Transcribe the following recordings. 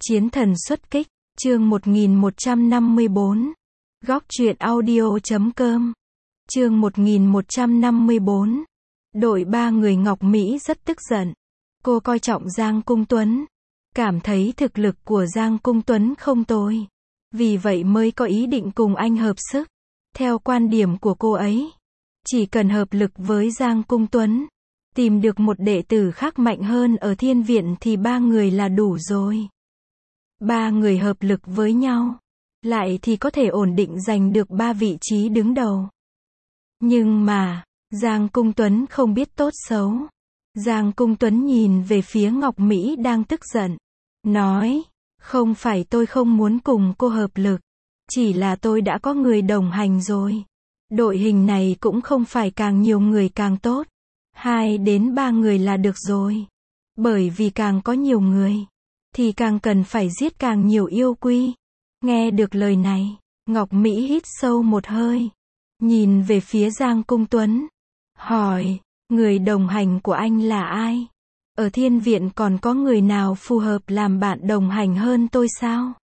Chiến thần xuất kích, chương 1154. Góc truyện audio.com. Chương 1154. Đội ba người Ngọc Mỹ rất tức giận. Cô coi trọng Giang Cung Tuấn, cảm thấy thực lực của Giang Cung Tuấn không tồi, vì vậy mới có ý định cùng anh hợp sức. Theo quan điểm của cô ấy, chỉ cần hợp lực với Giang Cung Tuấn, tìm được một đệ tử khác mạnh hơn ở thiên viện thì ba người là đủ rồi. Ba người hợp lực với nhau, lại thì có thể ổn định giành được ba vị trí đứng đầu. Nhưng mà, Giang Cung Tuấn không biết tốt xấu. Giang Cung Tuấn nhìn về phía Ngọc Mỹ đang tức giận, nói, không phải tôi không muốn cùng cô hợp lực, chỉ là tôi đã có người đồng hành rồi. Đội hình này cũng không phải càng nhiều người càng tốt, 2 đến 3 người là được rồi. Bởi vì càng có nhiều người, thì càng cần phải giết càng nhiều yêu quy. Nghe được lời này, Ngọc Mỹ hít sâu một hơi, nhìn về phía Giang Cung Tuấn, hỏi, người đồng hành của anh là ai? Ở thiên viện còn có người nào phù hợp làm bạn đồng hành hơn tôi sao?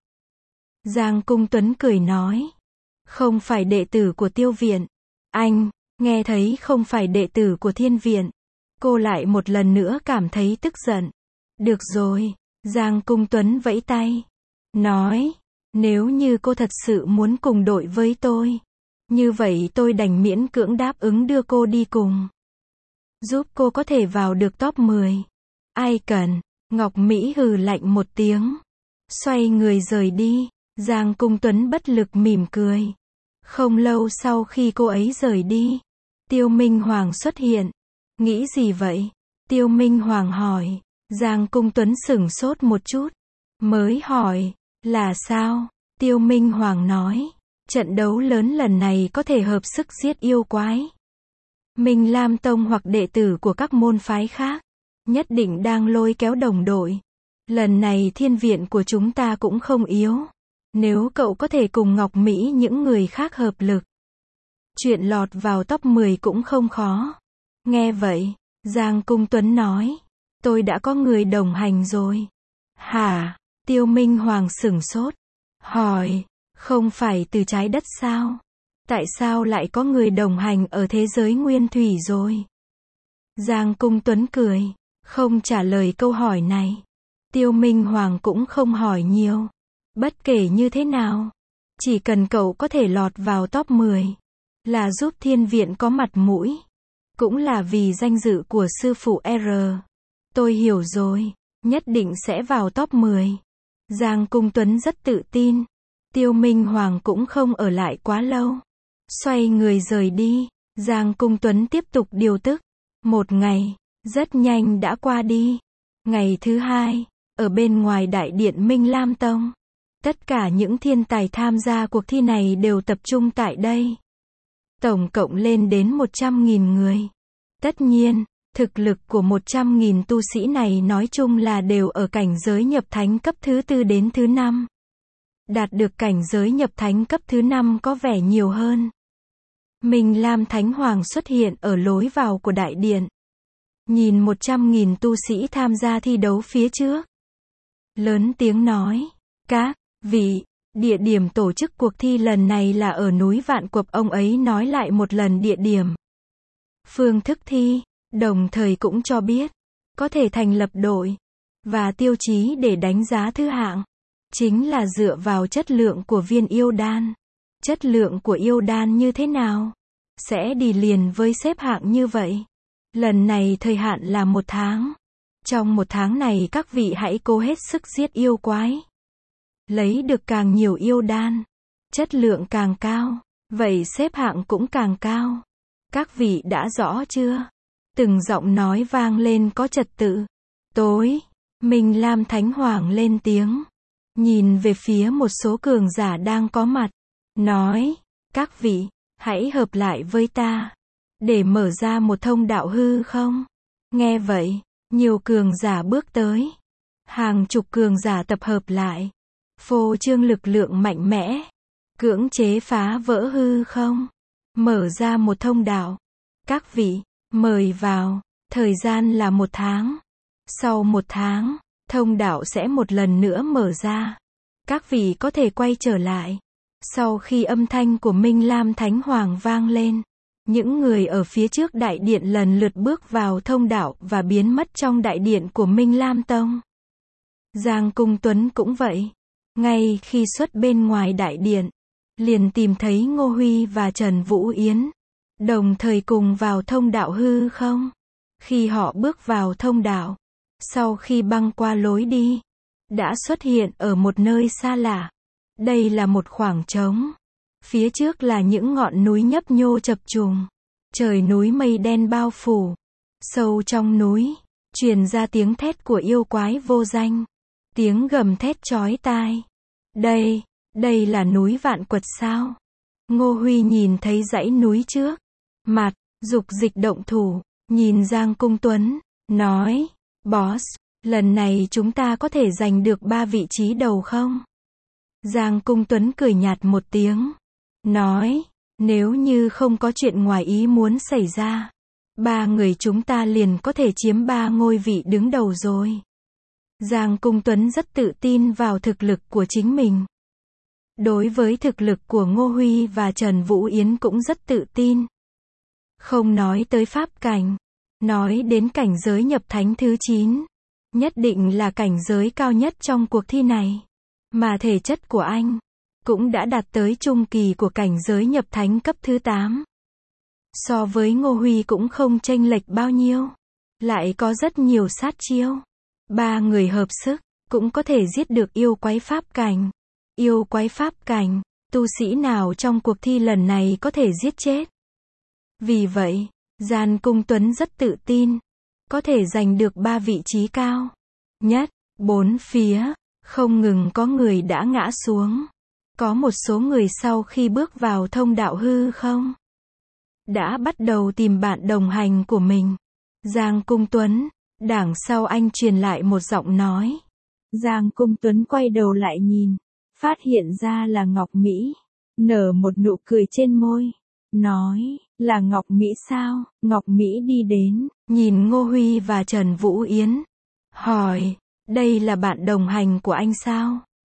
Giang Cung Tuấn cười nói, không phải đệ tử của tiêu viện. Anh, nghe thấy không phải đệ tử của thiên viện, cô lại một lần nữa cảm thấy tức giận. Được rồi, Giang Cung Tuấn vẫy tay, nói, nếu như cô thật sự muốn cùng đội với tôi, như vậy tôi đành miễn cưỡng đáp ứng đưa cô đi cùng, giúp cô có thể vào được top 10. Ai cần? Ngọc Mỹ hừ lạnh một tiếng, xoay người rời đi. Giang Cung Tuấn bất lực mỉm cười. Không lâu sau khi cô ấy rời đi, Tiêu Minh Hoàng xuất hiện. Nghĩ gì vậy? Tiêu Minh Hoàng hỏi. Giang Cung Tuấn sửng sốt một chút, mới hỏi, là sao? Tiêu Minh Hoàng nói, trận đấu lớn lần này có thể hợp sức giết yêu quái. Minh Lam Tông hoặc đệ tử của các môn phái khác, nhất định đang lôi kéo đồng đội. Lần này thiên viện của chúng ta cũng không yếu. Nếu cậu có thể cùng Ngọc Mỹ những người khác hợp lực, chuyện lọt vào top 10 cũng không khó. Nghe vậy, Giang Cung Tuấn nói, tôi đã có người đồng hành rồi. Hả? Tiêu Minh Hoàng sửng sốt, hỏi, không phải từ trái đất sao? Tại sao lại có người đồng hành ở thế giới nguyên thủy rồi? Giang Cung Tuấn cười, không trả lời câu hỏi này. Tiêu Minh Hoàng cũng không hỏi nhiều. Bất kể như thế nào, chỉ cần cậu có thể lọt vào top 10, là giúp thiên viện có mặt mũi. Cũng là vì danh dự của sư phụ R. Tôi hiểu rồi, nhất định sẽ vào top 10. Giang Cung Tuấn rất tự tin. Tiêu Minh Hoàng cũng không ở lại quá lâu, xoay người rời đi. Giang Cung Tuấn tiếp tục điều tức. Một ngày, rất nhanh đã qua đi. Ngày thứ hai, ở bên ngoài đại điện Minh Lam Tông, tất cả những thiên tài tham gia cuộc thi này đều tập trung tại đây. Tổng cộng lên đến 100.000 người. Tất nhiên, thực lực của 100.000 tu sĩ này nói chung là đều ở cảnh giới nhập thánh cấp thứ 4 đến thứ 5. Đạt được cảnh giới nhập thánh cấp thứ 5 có vẻ nhiều hơn. Minh Lam Thánh Hoàng xuất hiện ở lối vào của đại điện. Nhìn 100.000 tu sĩ tham gia thi đấu phía trước, lớn tiếng nói, các vị, địa điểm tổ chức cuộc thi lần này là ở núi Vạn Quật. Ông ấy nói lại một lần địa điểm, phương thức thi, đồng thời cũng cho biết, có thể thành lập đội, và tiêu chí để đánh giá thứ hạng, chính là dựa vào chất lượng của viên yêu đan. Chất lượng của yêu đan như thế nào, sẽ đi liền với xếp hạng như vậy. Lần này thời hạn là 1 tháng. Trong 1 tháng này các vị hãy cố hết sức giết yêu quái. Lấy được càng nhiều yêu đan, chất lượng càng cao, vậy xếp hạng cũng càng cao. Các vị đã rõ chưa? Từng giọng nói vang lên có trật tự. Tối, Minh Lam Thánh Hoàng lên tiếng, nhìn về phía một số cường giả đang có mặt, nói, các vị, hãy hợp lại với ta, để mở ra một thông đạo hư không? Nghe vậy, nhiều cường giả bước tới. Hàng chục cường giả tập hợp lại, phô trương lực lượng mạnh mẽ, cưỡng chế phá vỡ hư không, mở ra một thông đạo. Các vị, mời vào, thời gian là 1 tháng. Sau 1 tháng, thông đạo sẽ một lần nữa mở ra. Các vị có thể quay trở lại. Sau khi âm thanh của Minh Lam Thánh Hoàng vang lên, những người ở phía trước đại điện lần lượt bước vào thông đạo và biến mất trong đại điện của Minh Lam Tông. Giang Cung Tuấn cũng vậy. Ngay khi xuất bên ngoài đại điện, liền tìm thấy Ngô Huy và Trần Vũ Yến, đồng thời cùng vào thông đạo hư không. Khi họ bước vào thông đạo, sau khi băng qua lối đi, đã xuất hiện ở một nơi xa lạ. Đây là một khoảng trống. Phía trước là những ngọn núi nhấp nhô chập trùng. Trời núi mây đen bao phủ. Sâu trong núi, truyền ra tiếng thét của yêu quái vô danh. Tiếng gầm thét chói tai. Đây là núi Vạn Quật sao? Ngô Huy nhìn thấy dãy núi trước. Mặt, dục dịch động thủ, nhìn Giang Cung Tuấn, nói, Boss, lần này chúng ta có thể giành được 3 vị trí đầu không? Giang Cung Tuấn cười nhạt một tiếng, nói, nếu như không có chuyện ngoài ý muốn xảy ra, 3 người chúng ta liền có thể chiếm 3 ngôi vị đứng đầu rồi. Giang Cung Tuấn rất tự tin vào thực lực của chính mình. Đối với thực lực của Ngô Huy và Trần Vũ Yến cũng rất tự tin. Không nói tới pháp cảnh, nói đến cảnh giới nhập thánh thứ 9, nhất định là cảnh giới cao nhất trong cuộc thi này. Mà thể chất của anh cũng đã đạt tới trung kỳ của cảnh giới nhập thánh cấp thứ 8. So với Ngô Huy cũng không chênh lệch bao nhiêu, lại có rất nhiều sát chiêu. 3 người hợp sức, cũng có thể giết được yêu quái pháp cảnh. Yêu quái pháp cảnh, tu sĩ nào trong cuộc thi lần này có thể giết chết. Vì vậy, Giang Cung Tuấn rất tự tin, có thể giành được 3 vị trí cao nhất. 4 phía, không ngừng có người đã ngã xuống. Có một số người sau khi bước vào thông đạo hư không, đã bắt đầu tìm bạn đồng hành của mình. Giang Cung Tuấn, đằng sau anh truyền lại một giọng nói. Giang Cung Tuấn quay đầu lại nhìn, phát hiện ra là Ngọc Mỹ, nở một nụ cười trên môi, nói, là Ngọc Mỹ sao? Ngọc Mỹ đi đến, nhìn Ngô Huy và Trần Vũ Yến, hỏi, đây là bạn đồng hành của anh sao?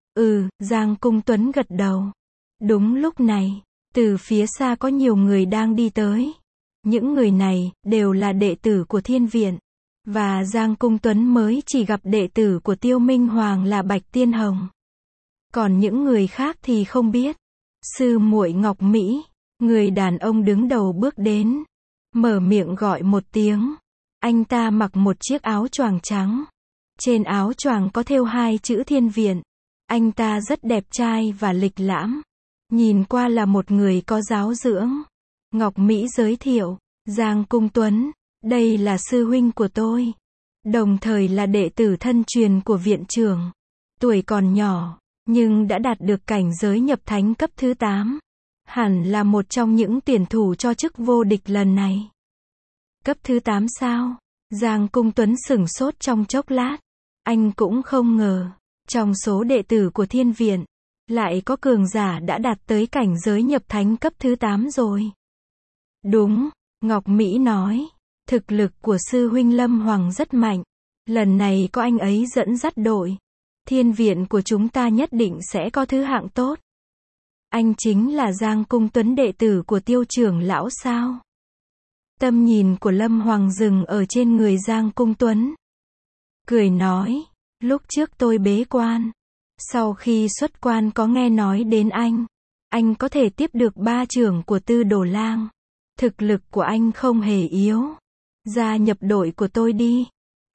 Giang Cung Tuấn gật đầu. Đúng lúc này, từ phía xa có nhiều người đang đi tới. Những người này đều là đệ tử của Thiên Viện, và Giang Cung Tuấn mới chỉ gặp đệ tử của Tiêu Minh Hoàng là Bạch Tiên Hồng. Còn những người khác thì không biết. Sư muội Ngọc Mỹ, người đàn ông đứng đầu bước đến, mở miệng gọi một tiếng. Anh ta mặc một chiếc áo choàng trắng. Trên áo choàng có thêu 2 chữ Thiên Viện. Anh ta rất đẹp trai và lịch lãm. Nhìn qua là một người có giáo dưỡng. Ngọc Mỹ giới thiệu, Giang Cung Tuấn, đây là sư huynh của tôi. Đồng thời là đệ tử thân truyền của viện trưởng. Tuổi còn nhỏ, nhưng đã đạt được cảnh giới nhập thánh cấp thứ 8. Hẳn là một trong những tuyển thủ cho chức vô địch lần này. Cấp thứ 8 sao? Giang Cung Tuấn sửng sốt trong chốc lát. Anh cũng không ngờ, trong số đệ tử của Thiên Viện, lại có cường giả đã đạt tới cảnh giới nhập thánh cấp thứ 8 rồi. Đúng, Ngọc Mỹ nói, thực lực của sư huynh Lâm Hoàng rất mạnh. Lần này có anh ấy dẫn dắt đội, Thiên Viện của chúng ta nhất định sẽ có thứ hạng tốt. Anh chính là Giang Cung Tuấn, đệ tử của Tiêu trưởng lão sao? Tâm nhìn của Lâm Hoàng dừng ở trên người Giang Cung Tuấn. Cười nói, lúc trước tôi bế quan, sau khi xuất quan có nghe nói đến anh có thể tiếp được 3 trưởng của Tư Đồ Lang. Thực lực của anh không hề yếu. Gia nhập đội của tôi đi.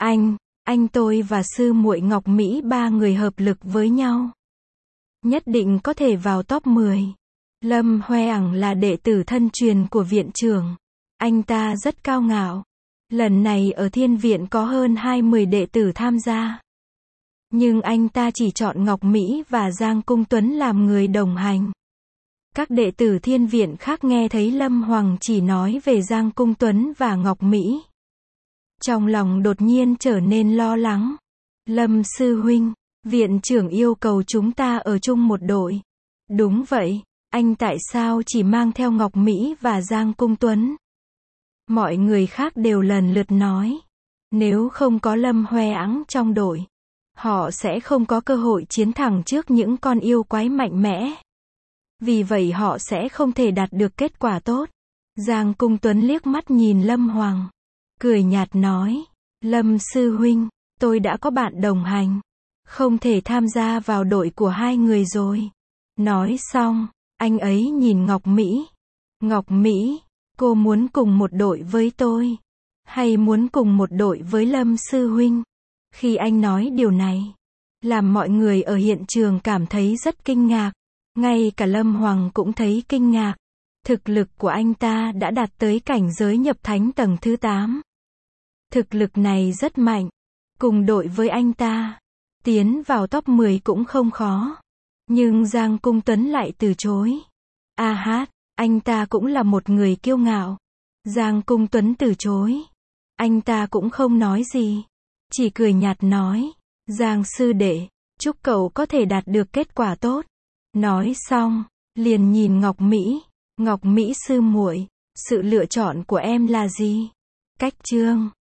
Tôi và sư muội Ngọc Mỹ 3 người hợp lực với nhau, nhất định có thể vào top 10. Lâm Hoe Ẳng là đệ tử thân truyền của viện trưởng. Anh ta rất cao ngạo. Lần này ở Thiên Viện có hơn 20 đệ tử tham gia. Nhưng anh ta chỉ chọn Ngọc Mỹ và Giang Cung Tuấn làm người đồng hành. Các đệ tử Thiên Viện khác nghe thấy Lâm Hoàng chỉ nói về Giang Cung Tuấn và Ngọc Mỹ, trong lòng đột nhiên trở nên lo lắng. Lâm sư huynh, viện trưởng yêu cầu chúng ta ở chung một đội. Đúng vậy, anh tại sao chỉ mang theo Ngọc Mỹ và Giang Cung Tuấn? Mọi người khác đều lần lượt nói, nếu không có Lâm Hoe Ẵng trong đội, họ sẽ không có cơ hội chiến thắng trước những con yêu quái mạnh mẽ. Vì vậy họ sẽ không thể đạt được kết quả tốt. Giang Cung Tuấn liếc mắt nhìn Lâm Hoàng, cười nhạt nói, Lâm sư huynh, tôi đã có bạn đồng hành, không thể tham gia vào đội của hai người rồi. Nói xong, anh ấy nhìn Ngọc Mỹ. Ngọc Mỹ, cô muốn cùng một đội với tôi, hay muốn cùng một đội với Lâm sư huynh? Khi anh nói điều này, làm mọi người ở hiện trường cảm thấy rất kinh ngạc. Ngay cả Lâm Hoàng cũng thấy kinh ngạc. Thực lực của anh ta đã đạt tới cảnh giới nhập thánh tầng thứ 8. Thực lực này rất mạnh. Cùng đội với anh ta, tiến vào top 10 cũng không khó. Nhưng Giang Cung Tuấn lại từ chối. A hát, anh ta cũng là một người kiêu ngạo. Giang Cung Tuấn từ chối. Anh ta cũng không nói gì. Chỉ cười nhạt nói, Giang sư đệ, chúc cậu có thể đạt được kết quả tốt. Nói xong, liền nhìn Ngọc Mỹ. Ngọc Mỹ sư muội, sự lựa chọn của em là gì? Cách chương